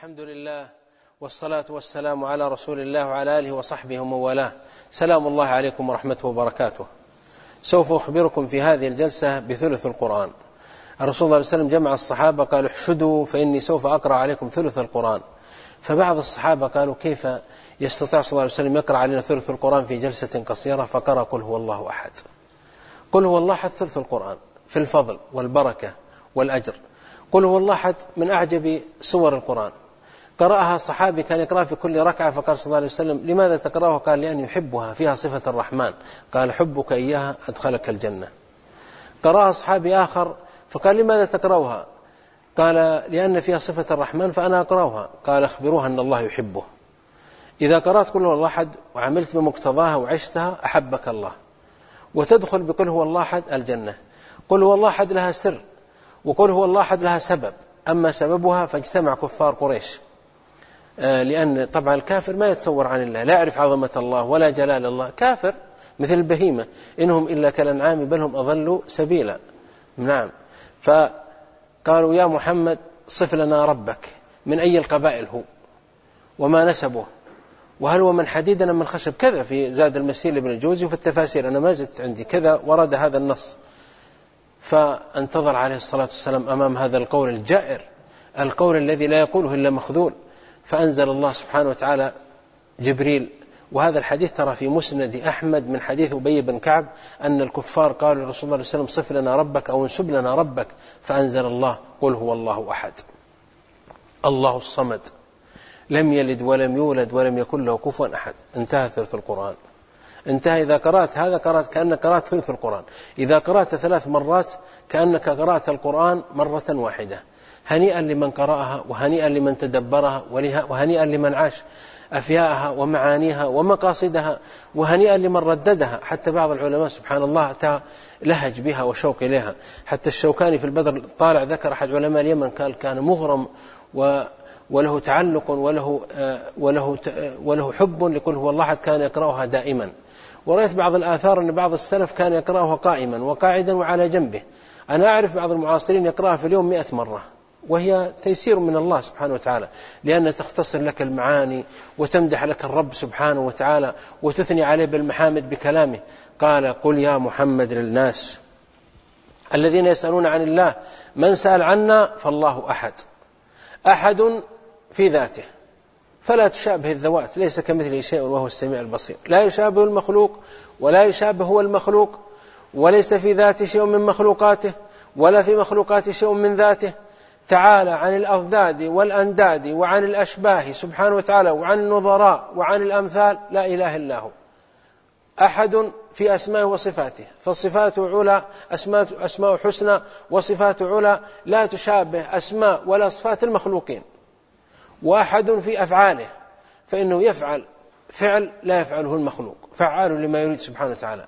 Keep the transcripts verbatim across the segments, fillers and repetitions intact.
الحمد لله والصلاة والسلام على رسول الله وعلى آله وصحبه ومن والاه. سلام الله عليكم ورحمته وبركاته. سوف أخبركم في هذه الجلسة بثلث القرآن. الرسول صلى الله عليه وسلم جمع الصحابة قالوا احشدوا فإني سوف أقرأ عليكم ثلث القرآن. فبعض الصحابة قالوا كيف يستطيع صلى الله عليه وسلم يقرأ علينا ثلث القرآن في جلسة قصيرة؟ فقرأ قل هو الله أحد. قل هو الله أحد ثلث القرآن في الفضل والبركة والأجر. قل هو الله أحد من أعجب سور القرآن. قرأها الصحابي كان يقرأ في كل ركعة، فقال صلى الله عليه وسلم لماذا تقرأها؟ قال لأن يحبها، فيها صفة الرحمن، قال حبك إياها أدخلك الجنة. قرأها صحابي آخر فقال لماذا تقرأها؟ قال لأن فيها صفة الرحمن فأنا أقرأها. قال أخبروها أن الله يحبه. إذا قرأت قل هو الله أحد وعملت بمقتضاها وعشتها أحبك الله، وتدخل بقل هو الله أحد الجنة. قل هو الله أحد لها سر، وقل هو الله أحد لها سبب. أما سببها فاجتمع كفار قريش، لأن طبعا الكافر ما يتصور عن الله، لا يعرف عظمة الله ولا جلال الله، كافر مثل البهيمة، إنهم إلا كالأنعام بل هم أضلوا سبيلا. نعم. فقالوا يا محمد صف لنا ربك، من أي القبائل هو وما نسبه، وهل هو من حديدنا من خشب، كذا في زاد المسير لابن الجوزي وفي التفاسير، أنا ما زدت عندي كذا ورد هذا النص. فانتظر عليه الصلاة والسلام أمام هذا القول الجائر، القول الذي لا يقوله إلا مخذول. فأنزل الله سبحانه وتعالى جبريل، وهذا الحديث ترى في مسند أحمد من حديث أبي بن كعب أن الكفار قالوا لرسول الله صلى الله عليه وسلم صف لنا ربك أو انسب لنا ربك، فأنزل الله قل هو الله أحد الله الصمد لم يلد ولم يولد ولم يكن له كفوا أحد. انتهى ثلث القرآن. انتهى. إذا قرأت هذا قرأت كأنك قرأت ثلث القرآن. إذا قرأت ثلاث مرات كأنك قرأت القرآن مرة واحدة. هنيئا لمن قرأها، وهنيئا لمن تدبرها، وهنيئا لمن عاش أفياءها ومعانيها ومقاصدها، وهنيئا لمن رددها. حتى بعض العلماء سبحان الله لهج بها وشوق إليها. حتى الشوكاني في البدر طالع ذكر أحد علماء اليمن قال كان مغرم و وله تعلق وله وله وله حب لقل هو الله أحد، كان يقرأها دائما. ورأيت بعض الآثار أن بعض السلف كان يقرأها قائما وقاعدا وعلى جنبه. أنا أعرف بعض المعاصرين يقرأها في اليوم مئة مرة، وهي تيسير من الله سبحانه وتعالى، لأن تختصر لك المعاني وتمدح لك الرب سبحانه وتعالى وتثني عليه بالمحامد بكلامه. قال قل يا محمد للناس الذين يسألون عن الله من سأل عنا فالله أحد. أحد في ذاته فلا تشابه الذوات، ليس كمثله شيء وهو السميع البصير. لا يشابه المخلوق ولا يشابه هو المخلوق، وليس في ذاته شيء من مخلوقاته ولا في مخلوقاته شيء من ذاته. تعالى عن الأضداد والأنداد وعن الأشباه سبحانه وتعالى وعن النظراء وعن الأمثال، لا إله إلا هو. أحد في أسماء وصفاته، فالصفات علا أسماء, أسماء حسنى وصفات علا لا تشابه أسماء ولا صفات المخلوقين. وأحد في أفعاله، فإنه يفعل فعل لا يفعله المخلوق، فعال لما يريد سبحانه وتعالى.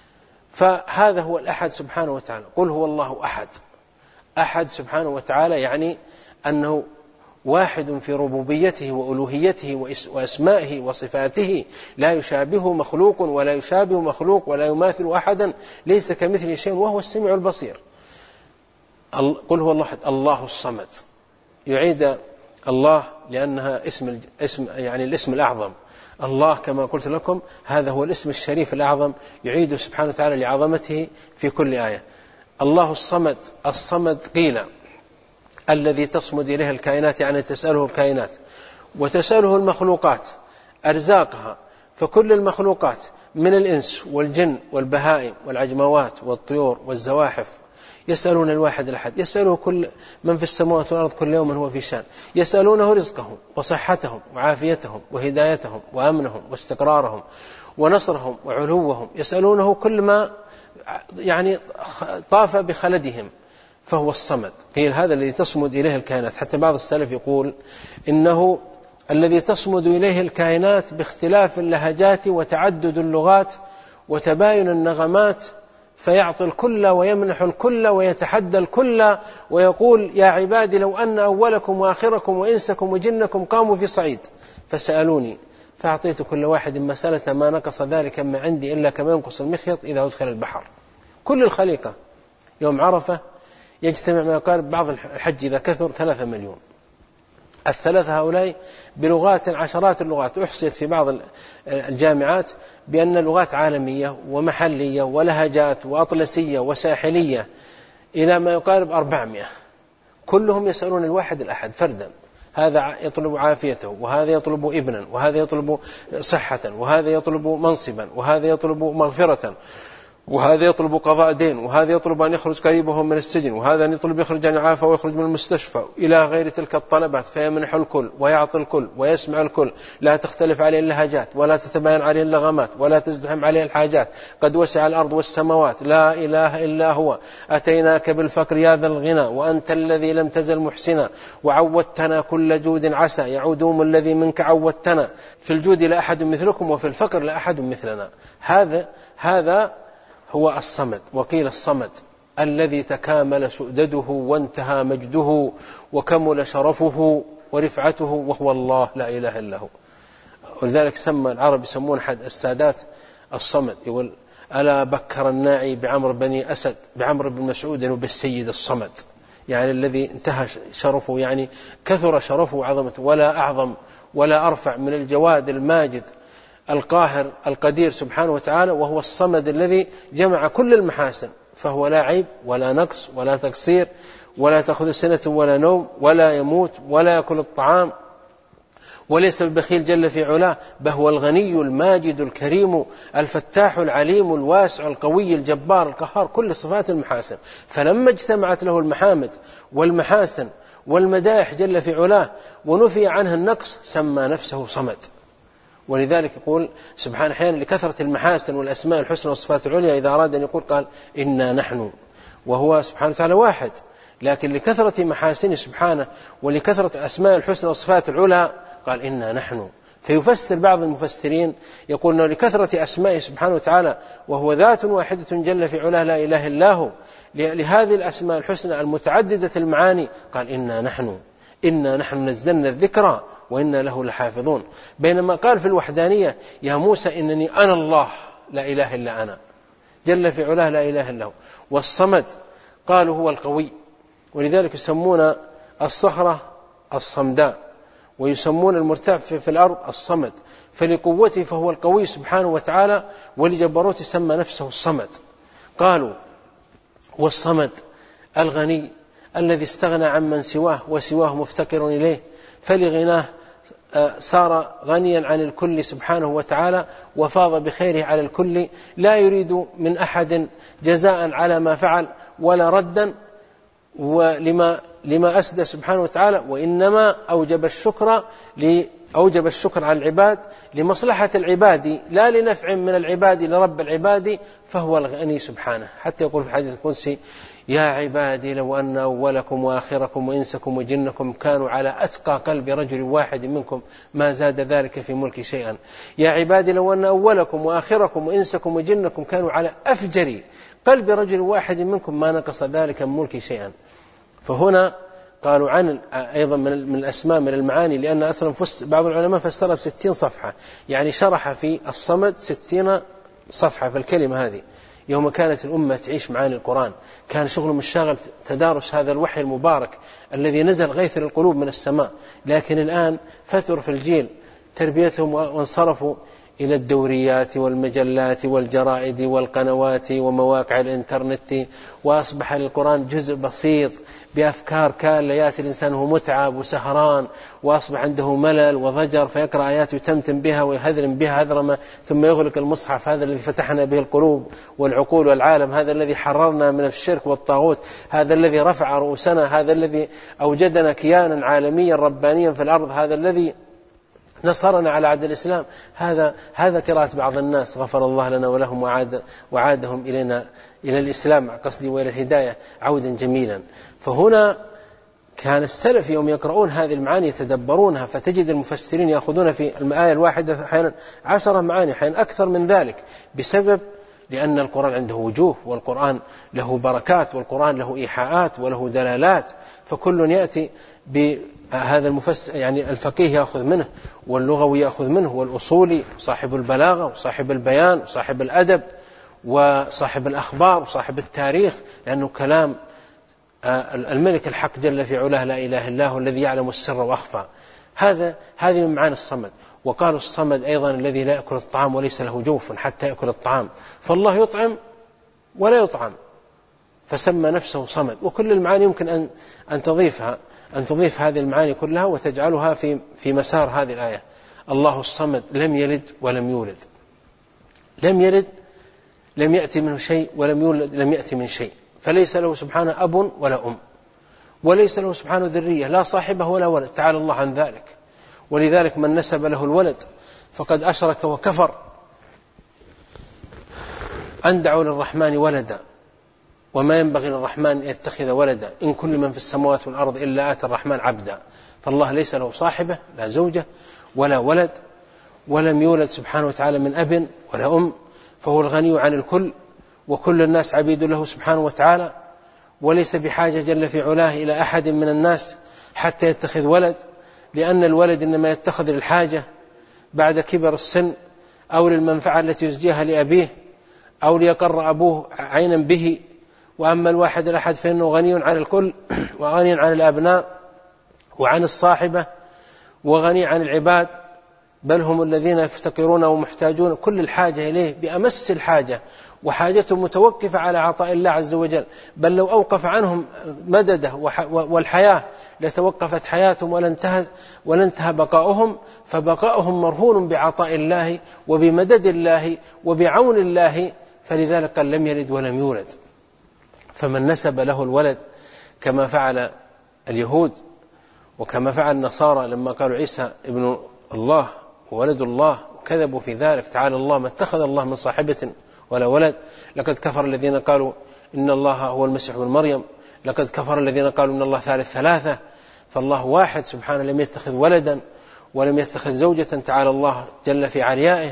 فهذا هو الأحد سبحانه وتعالى. قل هو الله أحد. أحد سبحانه وتعالى يعني أنه واحد في ربوبيته وألوهيته وأسمائه وصفاته، لا يشابه مخلوق ولا يشابه مخلوق ولا يماثل أحدا، ليس كمثله شيء وهو السميع البصير. قل هو الله أحد الله الصمد. يعيد الله لأنها اسم اسم يعني الاسم الأعظم. الله كما قلت لكم هذا هو الاسم الشريف الأعظم، يعيد سبحانه وتعالى لعظمته في كل آية. الله الصمد. الصمد قيل الذي تصمد إليه الكائنات، يعني تسأله الكائنات وتسأله المخلوقات أرزاقها. فكل المخلوقات من الإنس والجن والبهائم والعجموات والطيور والزواحف يسألون الواحد الأحد، يسأله كل من في السماوات والأرض كل يوم هو في شان، يسألونه رزقهم وصحتهم وعافيتهم وهدايتهم وأمنهم واستقرارهم ونصرهم وعلوهم، يسألونه كل ما يعني طاف بخلدهم، فهو الصمد. قيل هذا الذي تصمد إليه الكائنات. حتى بعض السلف يقول إنه الذي تصمد إليه الكائنات باختلاف اللهجات وتعدد اللغات وتباين النغمات، فيعطي الكل ويمنح الكل ويتحدى الكل ويقول يا عبادي لو أن أولكم وآخركم وإنسكم وجنكم قاموا في صعيد فسألوني فأعطيت كل واحد مسألة ما نقص ذلك من عندي إلا كما ينقص المخيط إذا أدخل البحر. كل الخليقة يوم عرفة يجتمع ما يقال بعض الحج إذا كثر ثلاثة مليون. الثلاثة هؤلاء بلغات عشرات اللغات، أحصيت في بعض الجامعات بأن لغات عالمية ومحلية ولهجات وأطلسية وساحلية إلى ما يقارب أربعمائة، كلهم يسألون الواحد الأحد فردا، هذا يطلب عافيته، وهذا يطلب ابنا، وهذا يطلب صحة، وهذا يطلب منصبا، وهذا يطلب مغفرة، وهذا يطلب قضاء دين، وهذا يطلب أن يخرج قريبه من السجن، وهذا يطلب يخرج أن يعافى ويخرج من المستشفى، إلى غير تلك الطلبات، فيمنح الكل ويعطي الكل ويسمع الكل، لا تختلف عليه اللهجات ولا تتباين عليه اللغمات ولا تزدحم عليه الحاجات، قد وسع الأرض والسماوات، لا إله إلا هو، أتيناك بالفقر يا ذا الغنى، وأنت الذي لم تزل محسنا، وعودتنا كل جود عسى، يعودوم الذي منك عودتنا، في الجود لا أحد مثلكم وفي الفقر لا أحد مثلنا. هذا هذا هو الصمد. وقيل الصمد الذي تكامل سؤدده وانتهى مجده وكمل شرفه ورفعته، وهو الله لا إله إلا هو. ولذلك سمى العرب يسمون أحد السادات الصمد، يقول ألا بكر الناعي بعمر بني أسد بعمر بن مسعود وبالسيد الصمد، يعني الذي انتهى شرفه، يعني كثر شرفه وعظمته، ولا أعظم ولا أرفع من الجواد الماجد القاهر القدير سبحانه وتعالى، وهو الصمد الذي جمع كل المحاسن، فهو لا عيب ولا نقص ولا تقصير، ولا تأخذ سنة ولا نوم، ولا يموت ولا يأكل الطعام، وليس ببخيل جل في علاه، بل هو الغني الماجد الكريم الفتاح العليم الواسع القوي الجبار القهار، كل صفات المحاسن. فلما اجتمعت له المحامد والمحاسن والمدائح جل في علاه ونفي عنه النقص، سمى نفسه صمد. ولذلك يقول سبحانه أحيانا لكثرة المحاسن والأسماء الحسنى والصفات العليا، إذا أراد أن يقول قال إنا نحن، وهو سبحانه وتعالى واحد، لكن لكثرة محاسنه سبحانه ولكثرة أسماء الحسنى والصفات العلى قال إنا نحن. فيفسر بعض المفسرين يقول أنه لكثرة أسمائه سبحانه وتعالى، وهو ذات واحدة جل في علاه لا إله إلا هو، لهذه الأسماء الحسنى المتعددة المعاني قال إنا نحن إنا نحن نزلنا الذكرى وإنا له لحافظون. بينما قال في الوحدانية يا موسى إنني أنا الله لا إله إلا أنا، جل في علاه لا إله إلا هو. والصمد قالوا هو القوي، ولذلك يسمون الصخرة الصمداء، ويسمون المرتفع في الأرض الصمد، فلقوته فهو القوي سبحانه وتعالى، ولجبروته سمى نفسه الصمد. قالوا والصمد الغني الذي استغنى عن من سواه وسواه مفتقر إليه، فلغناه صار غنيا عن الكل سبحانه وتعالى، وفاض بخيره على الكل، لا يريد من أحد جزاء على ما فعل ولا ردا ولما لما أسدى سبحانه وتعالى، وإنما أوجب الشكر أوجب الشكر على العباد لمصلحة العباد لا لنفع من العباد لرب العباد، فهو الغني سبحانه. حتى يقول في الحديث القدسي يا عبادي لو أن أولكم وآخركم وإنسكم وجنكم كانوا على أتقى قلب رجل واحد منكم ما زاد ذلك في ملك شيئا. يا عبادي لو أن أولكم وآخركم وإنسكم وجنكم كانوا على أفجر قلب رجل واحد منكم ما نقص ذلك من ملك شيئا. فهنا قالوا عن أيضا من الأسماء من المعاني، لأن أصلا بعض العلماء فسرها بستين صفحة، يعني شرح في الصمد ستين صفحة في الكلمة هذه. يوم كانت الأمة تعيش معاني القرآن كان شغل مشاغل تدارس هذا الوحي المبارك الذي نزل غيث للقلوب من السماء، لكن الآن فتر في الجيل تربيتهم وانصرفوا إلى الدوريات والمجلات والجرائد والقنوات ومواقع الإنترنت، وأصبح للقرآن جزء بسيط بأفكار كان يأتي الإنسان وهو متعب وسهران، وأصبح عنده ملل وضجر فيقرأ آيات يتمتم بها ويهذرم بها هذرمة، ثم يغلق المصحف. هذا الذي فتحنا به القلوب والعقول والعالم، هذا الذي حررنا من الشرك والطاغوت، هذا الذي رفع رؤوسنا، هذا الذي أوجدنا كيانا عالميا ربانيا في الأرض، هذا الذي نصرنا على عهد الإسلام. هذا هذا قراءة بعض الناس غفر الله لنا ولهم وعاد وعادهم إلينا إلى الإسلام قصدي وإلى الهداية عودا جميلا. فهنا كان السلف يوم يقرؤون هذه المعاني يتدبرونها، فتجد المفسرين يأخذون في الآية الواحدة أحيانا عشرة معاني أحيانا أكثر من ذلك، بسبب لأن القرآن عنده وجوه، والقرآن له بركات، والقرآن له إيحاءات وله دلالات، فكل يأتي بهذا المفسر، يعني الفقيه يأخذ منه واللغوي يأخذ منه والأصولي صاحب البلاغة وصاحب البيان وصاحب الأدب وصاحب الأخبار وصاحب التاريخ، لأنه كلام الملك الحق جل في علاه لا إله إلا هو الذي يعلم السر وأخفى. هذا هذه من معاني الصمد. وقالوا الصمد أيضا الذي لا يأكل الطعام وليس له جوف حتى يأكل الطعام، فالله يطعم ولا يطعم فسمى نفسه صمد. وكل المعاني يمكن أن أن تضيفها أن تضيف هذه المعاني كلها وتجعلها في في مسار هذه الآية. الله الصمد لم يلد ولم يولد، لم يلد لم يأتي منه شيء، ولم يولد لم يأتي من شيء، فليس له سبحانه أب ولا أم، وليس له سبحانه ذرية لا صاحبه ولا ولد، تعالى الله عن ذلك. ولذلك من نسب له الولد فقد أشرك وكفر. أن دعوا للرحمن ولدا وما ينبغي للرحمن أن يتخذ ولدا، إن كل من في السماوات والأرض إلا آتى الرحمن عبدا. فالله ليس له صاحبة لا زوجة ولا ولد، ولم يولد سبحانه وتعالى من أب ولا أم، فهو الغني عن الكل، وكل الناس عبيد له سبحانه وتعالى، وليس بحاجة جل في علاه إلى أحد من الناس حتى يتخذ ولد، لأن الولد إنما يتخذ للحاجة بعد كبر السن، أو للمنفعة التي يزجيها لأبيه، أو ليقر أبوه عينا به. وأما الواحد الأحد فإنه غني عن الكل، وغني عن الأبناء وعن الصاحبة وغني عن العباد، بل هم الذين يفتقرون ومحتاجون كل الحاجة إليه بأمس الحاجة، وحاجتهم متوقفة على عطاء الله عز وجل، بل لو أوقف عنهم مدده والحياة لتوقفت حياتهم ولا انتهى, ولا انتهى بقاؤهم، فبقاؤهم مرهون بعطاء الله وبمدد الله وبعون الله. فلذلك قال لم يلد ولم يولد. فمن نسب له الولد كما فعل اليهود وكما فعل النصارى لما قالوا عيسى ابن الله وولد الله وكذبوا في ذلك، تعالى الله ما اتخذ الله من صاحبة ولا ولد، لقد كفر الذين قالوا إن الله هو المسيح ابن مريم، لقد كفر الذين قالوا إن الله ثالث ثلاثة. فالله واحد سبحانه، لم يتخذ ولدا ولم يتخذ زوجة، تعالى الله جل في عليائه.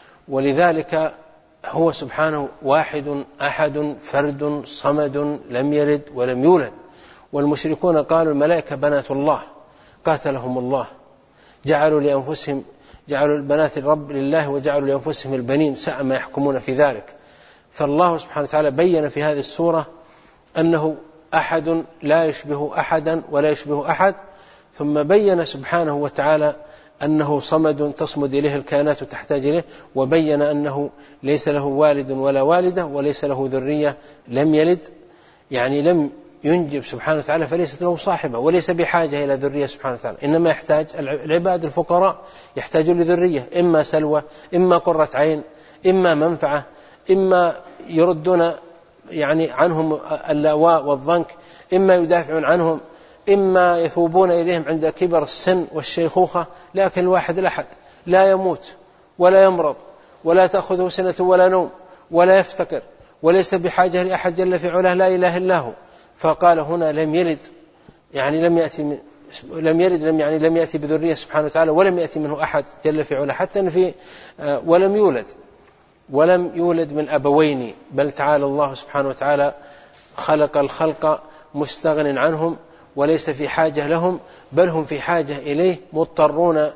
ولذلك هو سبحانه واحد أحد فرد صمد لم يلد ولم يولد. والمشركون قالوا الملائكة بنات الله قاتلهم الله، جعلوا لأنفسهم جعلوا البنات الرب لله وجعلوا لأنفسهم البنين، ساء ما يحكمون في ذلك. فالله سبحانه وتعالى بين في هذه السورة أنه أحد لا يشبه أحدا ولا يشبه أحد، ثم بين سبحانه وتعالى أنه صمد تصمد إليه الكائنات وتحتاج إليه، وبين أنه ليس له والد ولا والدة وليس له ذرية، لم يلد يعني لم ينجب سبحانه وتعالى، فليست له صاحبة وليس بحاجة إلى ذرية سبحانه وتعالى، إنما يحتاج العباد الفقراء يحتاجون لذرية، إما سلوى إما قرة عين إما منفعة، إما يردون يعني عنهم اللاواء والضنك، إما يدافعون عنهم، إما يثوبون إليهم عند كبر السن والشيخوخة. لكن الواحد الأحد لا يموت ولا يمرض ولا تأخذه سنة ولا نوم ولا يفتقر وليس بحاجة لأحد جل في علاه لا إله إلا هو. فقال هنا لم يلد يعني لم يأتي لم يلد لم يعني لم يأتي بذرية سبحانه وتعالى، ولم يأتي منه أحد جل في علاه، حتى في ولم يولد ولم يولد من أبوين، بل تعالى الله سبحانه وتعالى خلق الخلق مستغن عنهم وليس في حاجة لهم، بل هم في حاجة إليه مضطرون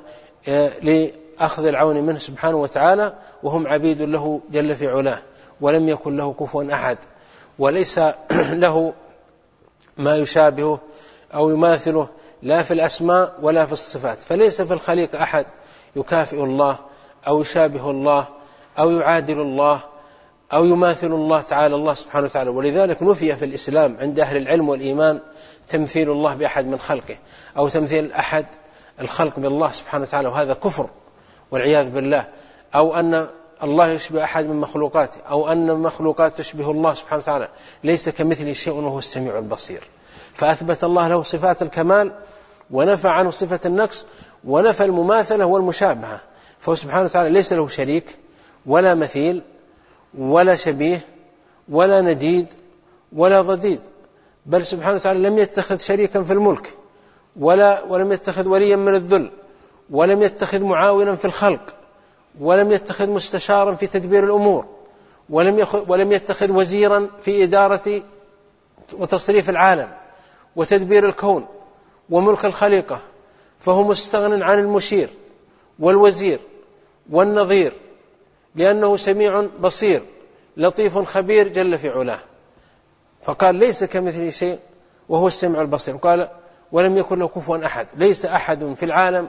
لأخذ العون منه سبحانه وتعالى، وهم عبيد له جل في علاه. ولم يكن له كفوا أحد، وليس له ما يشابهه أو يماثله لا في الأسماء ولا في الصفات، فليس في الخليق أحد يكافئ الله أو يشابه الله أو يعادل الله أو يماثل الله تعالى الله سبحانه وتعالى. ولذلك نفي في الإسلام عند أهل العلم والإيمان تمثيل الله بأحد من خلقه أو تمثيل أحد الخلق بالله سبحانه وتعالى، وهذا كفر والعياذ بالله، أو أن الله يشبه أحد من مخلوقاته أو أن المخلوقات تشبه الله سبحانه وتعالى، ليس كمثله شيء وهو السميع البصير. فأثبت الله له صفات الكمال ونفى عنه صفة النقص ونفى المماثلة والمشابهة، فهو سبحانه وتعالى ليس له شريك ولا مثيل ولا شبيه ولا نديد ولا ضديد، بل سبحانه وتعالى لم يتخذ شريكا في الملك ولا ولم يتخذ وليا من الذل ولم يتخذ معاونا في الخلق ولم يتخذ مستشارا في تدبير الأمور ولم ولم يتخذ وزيرا في إدارة وتصريف العالم وتدبير الكون وملك الخليقة، فهو مستغن عن المشير والوزير والنظير، لأنه سميع بصير لطيف خبير جل في علاه. فقال ليس كمثله شيء وهو السميع البصير. قال ولم يكن له كفوا أحد. ليس أحد في العالم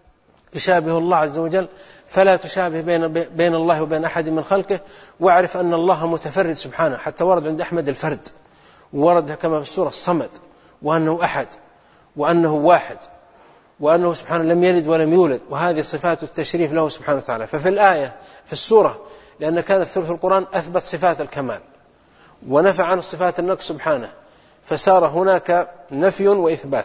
يشابه الله عز وجل، فلا تشابه بين, بين الله وبين أحد من خلقه. واعرف أن الله متفرد سبحانه، حتى ورد عند أحمد الفرد، وورد كما في السورة الصمد، وأنه أحد، وأنه واحد، وأنه سبحانه لم يلد ولم يولد، وهذه صفات التشريف له سبحانه وتعالى. ففي الآية في السورة، لأن كانت ثلث القرآن أثبت صفات الكمال ونفى عن صفات النقص سبحانه، فصار هناك نفي وإثبات،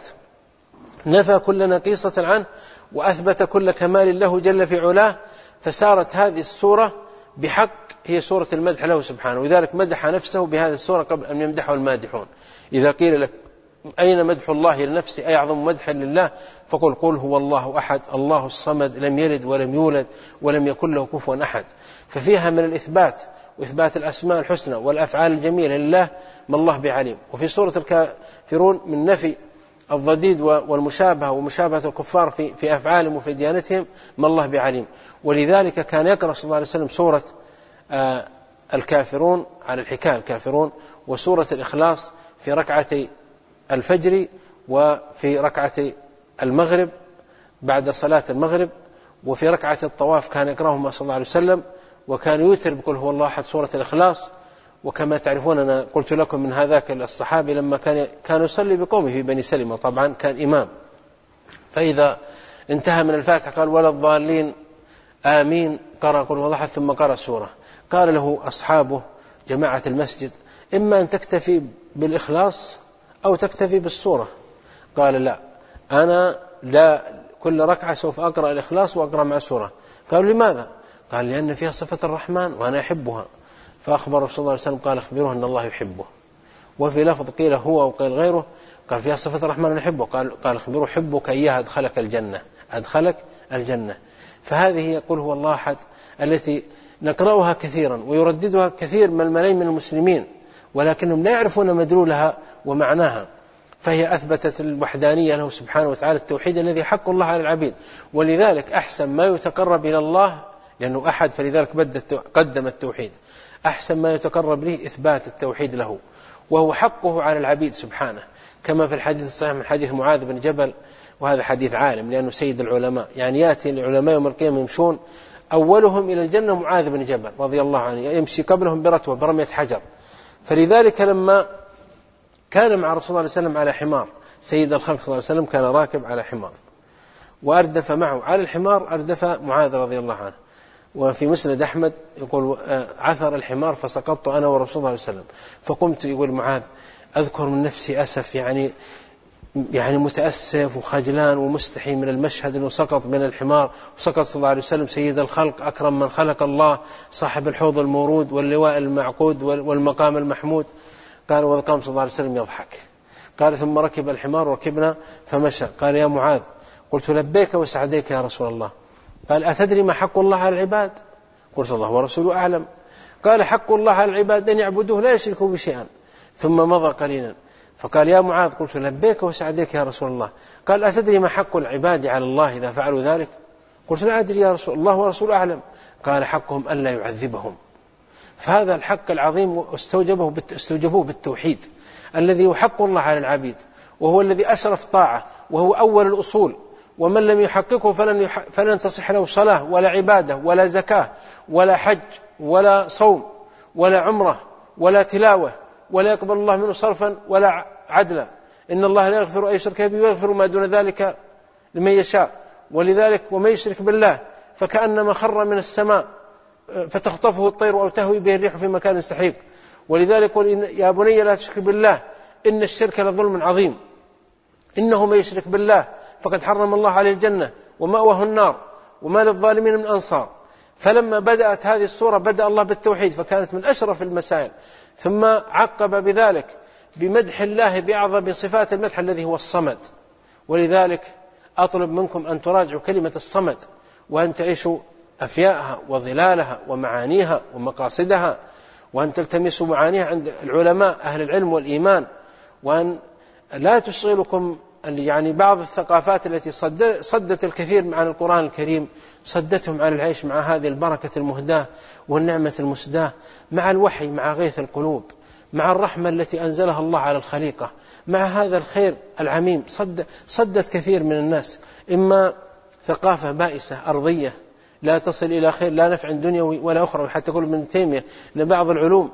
نفى كل نقيصة عنه وأثبت كل كمال له جل في علاه. فصارت هذه السورة بحق هي سورة المدح له سبحانه، وذلك مدح نفسه بهذه السورة قبل أن يمدحه المادحون. إذا قيل لك أين مدح الله لنفسه أي أعظم مدحا لله، فقل قل هو الله أحد الله الصمد لم يلد ولم يولد ولم يكن له كفوا أحد. ففيها من الإثبات وإثبات الأسماء الحسنى والأفعال الجميلة لله ما الله بعليم. وفي سورة الكافرون من نفي الضديد والمشابهة ومشابهة الكفار في, في أفعالهم وفي ديانتهم ما الله بعليم. ولذلك كان يقرأ صلى الله عليه وسلم سورة آه الكافرون على الحكاية الكافرون، وسورة الإخلاص في ركعتي الفجر وفي ركعة المغرب بعد صلاة المغرب، وفي ركعة الطواف كان يقرأهما صلى الله عليه وسلم، وكان يوتر بقول هو الله أحد سورة الإخلاص. وكما تعرفون أنا قلت لكم من هذاك الصحابي لما كان كان يصلي بقومه في بني سلمة، طبعا كان إمام، فإذا انتهى من الفاتحة قال ولا الضالين آمين، قرأ قل هو الله أحد ثم قرأ السورة. قال له أصحابه جماعة المسجد إما أن تكتفي بالإخلاص أو تكتفي بالسورة. قال لا، أنا لا، كل ركعة سوف أقرأ الإخلاص وأقرأ مع سورة. قالوا لماذا؟ قال لأن فيها صفة الرحمن وأنا أحبها. فأخبر صلى الله عليه وسلم قال أخبروه أن الله يحبه. وفي لفظ قيل هو وقيل غيره قال فيها صفة الرحمن وأنا أحبه، قال قال أخبروه حبك إياها أدخلك الجنة، أدخلك الجنة. فهذه يقول هو الله أحد التي نقرأها كثيرا ويرددها كثير من الملايين من المسلمين، ولكنهم لا يعرفون مدلولها ومعناها. فهي أثبتت الوحدانية له سبحانه وتعالى، التوحيد الذي حق الله على العبيد. ولذلك أحسن ما يتقرب إلى الله لأنه أحد، فلذلك قدم التوحيد. أحسن ما يتقرب له إثبات التوحيد له، وهو حقه على العبيد سبحانه، كما في الحديث الصحيح من حديث معاذ بن جبل، وهذا حديث عالم لأنه سيد العلماء، يعني يأتي العلماء يوم القيامة يمشون أولهم إلى الجنة معاذ بن جبل رضي الله عنه، يمشي قبلهم برتوة برمية حجر. فلذلك لما كان مع رسول الله صلى الله عليه وسلم على حمار، سيد الخلق صلى الله عليه وسلم كان راكب على حمار، وأردف معه على الحمار أردف معاذ رضي الله عنه. وفي مسند أحمد يقول عثر الحمار فسقطت أنا ورسول الله صلى الله عليه وسلم، فقمت يقول معاذ أذكر من نفسي أسف، يعني يعني متأسف وخجلان ومستحي من المشهد أنه سقط من الحمار، وسقط صلى الله عليه وسلم سيد الخلق أكرم من خلق الله صاحب الحوض المورود واللواء المعقود والمقام المحمود. قال وقام صلى الله عليه وسلم يضحك. قال ثم ركب الحمار وركبنا فمشى. قال يا معاذ قلت لبيك وسعديك يا رسول الله. قال أتدري ما حق الله على العباد؟ قلت الله ورسوله أعلم. قال حق الله على العباد أن يعبدوه لا يشركوا بشيئا. ثم مضى قليلا فقال يا معاذ قلت لبيك وسعديك يا رسول الله. قال أتدري ما حق العباد على الله إذا فعلوا ذلك؟ قلت لا أدري يا رسول الله ورسوله أعلم. قال حقهم ألا يعذبهم. فهذا الحق العظيم استوجبه استوجبوه بالتوحيد الذي هو حق الله على العبيد، وهو الذي أشرف طاعة، وهو أول الأصول، ومن لم يحققه فلن, يح... فلن تصح له صلاة ولا عبادة ولا زكاة ولا حج ولا صوم ولا عمرة ولا تلاوة، ولا يقبل الله منه صرفا ولا عدلا. إن الله لا يغفر أن يشرك به ويغفر ما دون ذلك لمن يشاء. ولذلك ومن يشرك بالله فكأنما خر من السماء فتخطفه الطير أو تهوي به الريح في مكان سحيق. ولذلك قل يا بني لا تشرك بالله إن الشرك لظلم عظيم، إنه من يشرك بالله فقد حرم الله عليه الجنة ومأواه النار وما للظالمين من أنصار. فلما بدأت هذه السورة بدأ الله بالتوحيد، فكانت من أشرف المسائل، ثم عقب بذلك بمدح الله بأعظم صفات المدح الذي هو الصمد. ولذلك أطلب منكم أن تراجعوا كلمة الصمد، وأن تعيشوا أفياءها وظلالها ومعانيها ومقاصدها، وأن تلتمسوا معانيها عند العلماء أهل العلم والإيمان، وأن لا تشغلكم يعني بعض الثقافات التي صدت الكثير عن القرآن الكريم، صدتهم عن العيش مع هذه البركة المهداة والنعمة المسداة، مع الوحي، مع غيث القلوب، مع الرحمة التي أنزلها الله على الخليقة، مع هذا الخير العميم، صد صدت كثير من الناس، إما ثقافة بائسة أرضية لا تصل إلى خير، لا نفع دنيوي ولا أخرى. حتى يقول ابن تيمية لبعض العلوم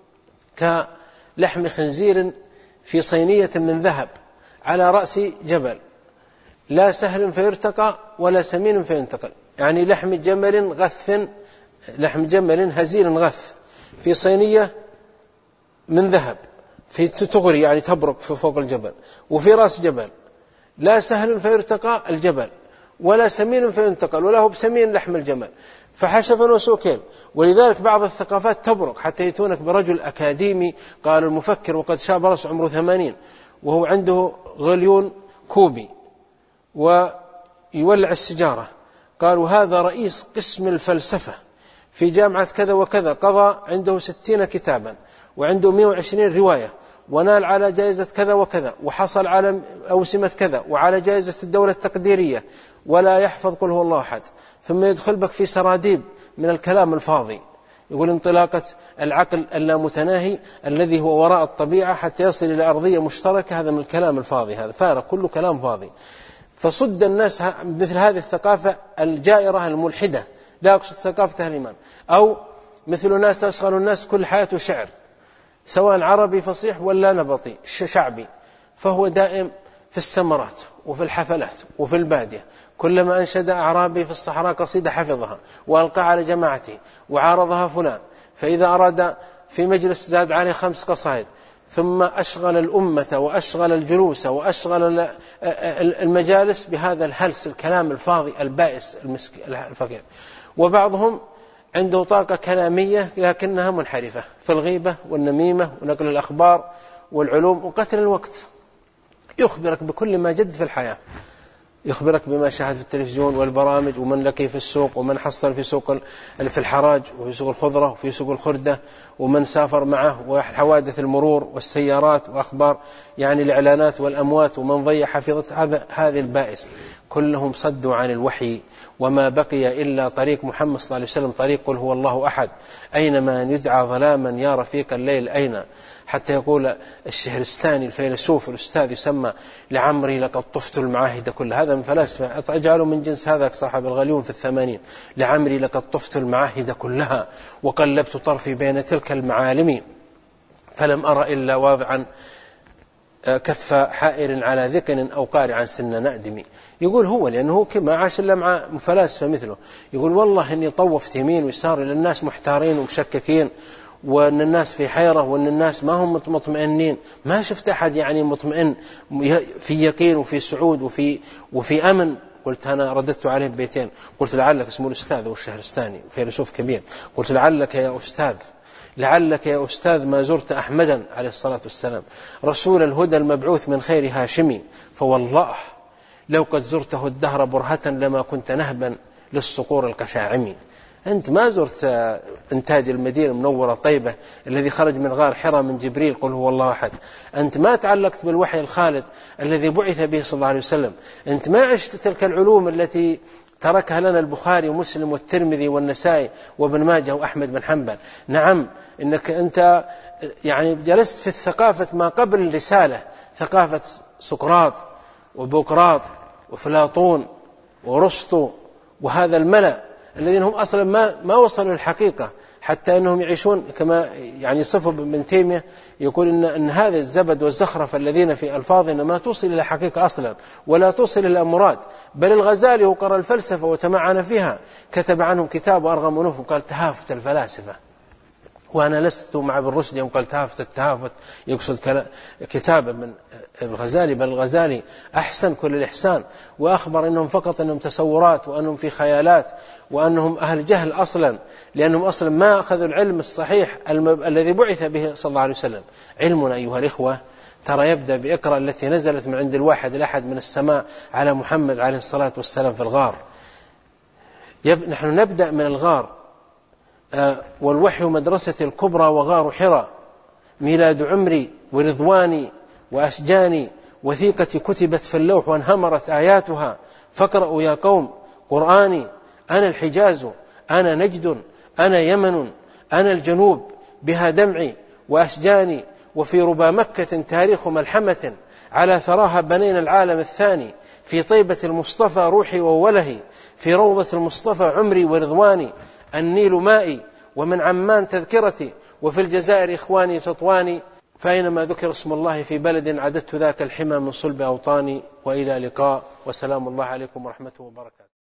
كلحم خنزير في صينية من ذهب على رأس جبل، لا سهل فيرتقى ولا سمين فينتقل، يعني لحم جمل غث، لحم جمل هزيل غث في صينية من ذهب، في تغري يعني تبرق في فوق الجبل، وفي رأس جبل، لا سهل فيرتقى الجبل ولا سمين فينتقل، ولا هو بسمين لحم الجمل، فحشفا وسوكين. ولذلك بعض الثقافات تبرق حتى يتونك برجل أكاديمي، قال المفكر وقد شاب رأس عمره ثمانين وهو عنده غليون كوبي ويولع السجارة، قالوا هذا رئيس قسم الفلسفة في جامعة كذا وكذا، قضى عنده ستين كتابا وعنده مئة وعشرين رواية، ونال على جائزة كذا وكذا، وحصل على أوسمة كذا وعلى جائزة الدولة التقديرية، ولا يحفظ قل هو الله أحد. ثم يدخل بك في سراديب من الكلام الفاضي، يقول انطلاقة العقل اللامتناهي الذي هو وراء الطبيعة حتى يصل إلى أرضية مشتركة، هذا من الكلام الفاضي، هذا فارغ كله كلام فاضي. فصد الناس مثل هذه الثقافة الجائرة الملحدة، لا أقصد ثقافة أهل الإيمان، أو مثل ناس تشغل الناس كل حياته شعر، سواء عربي فصيح ولا نبطي شعبي، فهو دائم في السمرات وفي الحفلات وفي البادية، كلما أنشد أعرابي في الصحراء قصيدة حفظها وألقى على جماعته وعارضها فلان، فإذا أراد في مجلس زاد عليه خمس قصائد، ثم أشغل الأمة وأشغل الجلوس وأشغل المجالس بهذا الهلس، الكلام الفاضي البائس الفقير. وبعضهم عنده طاقة كلامية لكنها منحرفة في الغيبة والنميمة ونقل الأخبار والعلوم وقتل الوقت، يخبرك بكل ما جد في الحياة، يخبرك بما شاهد في التلفزيون والبرامج، ومن لقي في السوق، ومن حصل في سوق في الحراج وفي سوق الخضرة وفي سوق الخردة، ومن سافر معه، وحوادث المرور والسيارات وأخبار يعني الإعلانات والأموات، ومن ضيع حفيظة. هذا هذه البائس كلهم صدوا عن الوحي، وما بقي إلا طريق محمد صلى الله عليه وسلم، طريق قل هو الله أحد. أينما يدعى ظلاما يا رفيق الليل أين، حتى يقول الشهرستاني الفيلسوف الأستاذ يسمى لعمري لقد طفت المعاهد كلها، هذا من فلاسفة أجعله من جنس هذا صاحب الغليون في الثمانين، لعمري لقد طفت المعاهد كلها وقلبت طرفي بين تلك المعالم فلم أرى إلا واضعا كف حائر على ذقن أو قارعا سن نأدم. يقول هو لأنه كما عاش إلا مع فلاسفة مثله، يقول والله إني طوفت يمين ويسار إلى الناس محتارين ومشككين، وأن الناس في حيرة، وأن الناس ما هم مطمئنين، ما شفت أحد يعني مطمئن في يقين وفي سعود وفي, وفي أمن. قلت أنا رددت عليه ببيتين، قلت لعلك اسمه الأستاذ والشهرستاني فيلسوف كبير، قلت لعلك يا أستاذ لعلك يا أستاذ ما زرت أحمدا عليه الصلاة والسلام رسول الهدى المبعوث من خير هاشمي، فوالله لو قد زرته الدهر برهة لما كنت نهبا للصقور القشاعمي. أنت ما زرت إنتاج المدينة المنورة طيبة الذي خرج من غار حراء من جبريل قل هو الله أحد، أنت ما تعلقت بالوحي الخالد الذي بعث به صلى الله عليه وسلم، أنت ما عشت تلك العلوم التي تركها لنا البخاري ومسلم والترمذي والنسائي وابن ماجه وأحمد بن حنبل. نعم إنك أنت يعني جلست في الثقافة ما قبل الرسالة، ثقافة سقراط وبقراط وأفلاطون وأرسطو وهذا الملأ الذين هم أصلا ما ما وصلوا للحقيقة، حتى أنهم يعيشون كما يعني صفه ابن تيمية، يقول إن, إن هذا الزبد والزخرف الذين في ألفاظنا ما توصل إلى حقيقة أصلا ولا توصل إلى مراد. بل الغزالي هو قرأ الفلسفة وتمعن فيها، كتب عنهم كتاب أرغم أنوف قال تهافت الفلاسفة، وأنا لست مع ابن رشد يوم قال تهافت التهافت، يقصد كتابا من الغزالي، بل الغزالي أحسن كل الإحسان، وأخبر أنهم فقط أنهم تصورات وأنهم في خيالات وأنهم أهل جهل أصلا، لأنهم أصلا ما أخذوا العلم الصحيح الذي بعث به صلى الله عليه وسلم. علمنا أيها الإخوة ترى يبدأ بإقرأ التي نزلت من عند الواحد الأحد من السماء على محمد عليه الصلاة والسلام في الغار. نحن نبدأ من الغار، والوحي مدرسة الكبرى وغار حراء، ميلاد عمري ورضواني وأشجاني، وثيقة كتبت في اللوح وانهمرت آياتها، فاقرأوا يا قوم قرآني، أنا الحجاز أنا نجد أنا يمن أنا الجنوب، بها دمعي وأشجاني وفي ربا مكة تاريخ ملحمة، على ثراها بنينا العالم الثاني، في طيبة المصطفى روحي وولهي، في روضة المصطفى عمري ورضواني، النيل مائي ومن عمان تذكرتي، وفي الجزائر إخواني تطواني، فأينما ذكر اسم الله في بلد عددت ذاك الحمى من صلب أوطاني. وإلى لقاء، وسلام الله عليكم ورحمته وبركاته.